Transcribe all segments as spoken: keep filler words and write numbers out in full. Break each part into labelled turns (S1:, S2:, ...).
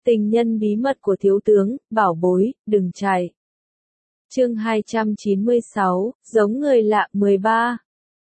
S1: Tình nhân bí mật của thiếu tướng, bảo bối, đừng chạy. Chương hai trăm chín mươi sáu, giống người lạ mười ba.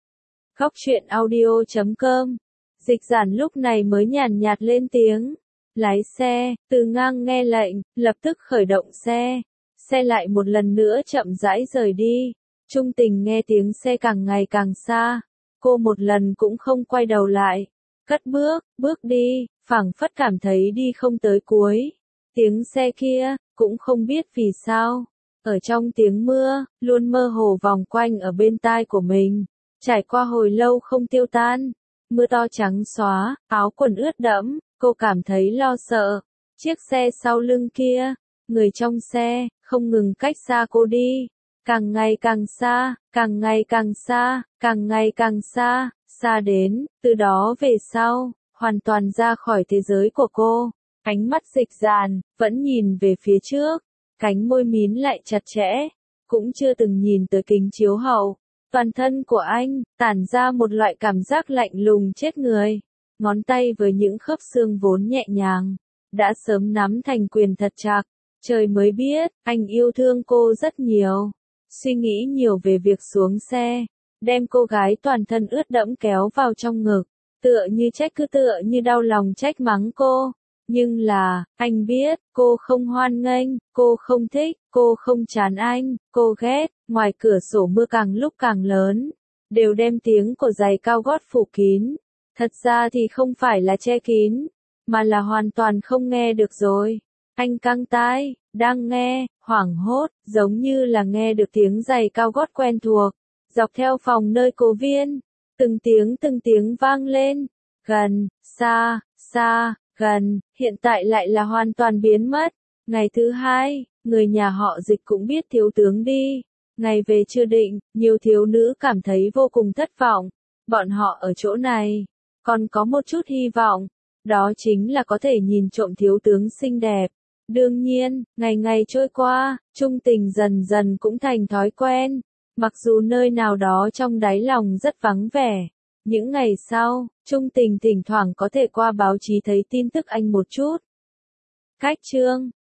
S1: Góc truyện audio chấm com. Dịch giản lúc này mới nhàn nhạt lên tiếng. Lái xe, Từ Ngang nghe lệnh, lập tức khởi động xe. Xe lại một lần nữa chậm rãi rời đi. Trung Tình nghe tiếng xe càng ngày càng xa. Cô một lần cũng không quay đầu lại. Cất bước, bước đi, phảng phất cảm thấy đi không tới cuối. Tiếng xe kia, cũng không biết vì sao. Ở trong tiếng mưa, luôn mơ hồ vòng quanh ở bên tai của mình. Trải qua hồi lâu không tiêu tan. Mưa to trắng xóa, áo quần ướt đẫm, cô cảm thấy lo sợ. Chiếc xe sau lưng kia, người trong xe, không ngừng cách xa cô đi. Càng ngày càng xa, càng ngày càng xa, càng ngày càng xa, xa đến, từ đó về sau, hoàn toàn ra khỏi thế giới của cô. Ánh mắt Dịch Dàn, vẫn nhìn về phía trước, cánh môi mím lại chặt chẽ, cũng chưa từng nhìn tới kính chiếu hậu. Toàn thân của anh, tản ra một loại cảm giác lạnh lùng chết người. Ngón tay với những khớp xương vốn nhẹ nhàng, đã sớm nắm thành quyền thật chặt. Trời mới biết, anh yêu thương cô rất nhiều. Suy nghĩ nhiều về việc xuống xe, đem cô gái toàn thân ướt đẫm kéo vào trong ngực, tựa như trách cứ tựa như đau lòng trách mắng cô. Nhưng là, anh biết, cô không hoan nghênh, cô không thích, cô không chán anh, cô ghét. Ngoài cửa sổ mưa càng lúc càng lớn, đều đem tiếng của giày cao gót phủ kín. Thật ra thì không phải là che kín, mà là hoàn toàn không nghe được rồi. Anh căng tai, đang nghe, hoảng hốt, giống như là nghe được tiếng giày cao gót quen thuộc. Dọc theo phòng nơi cô Viên, từng tiếng từng tiếng vang lên, gần, xa, xa, gần, hiện tại lại là hoàn toàn biến mất. Ngày thứ hai, người nhà họ Dịch cũng biết thiếu tướng đi. Ngày về chưa định, nhiều thiếu nữ cảm thấy vô cùng thất vọng. Bọn họ ở chỗ này, còn có một chút hy vọng, đó chính là có thể nhìn trộm thiếu tướng xinh đẹp. Đương nhiên, ngày ngày trôi qua, Trung Tình dần dần cũng thành thói quen. Mặc dù nơi nào đó trong đáy lòng rất vắng vẻ. Những ngày sau, Trung Tình thỉnh thoảng có thể qua báo chí thấy tin tức anh một chút. Cách chương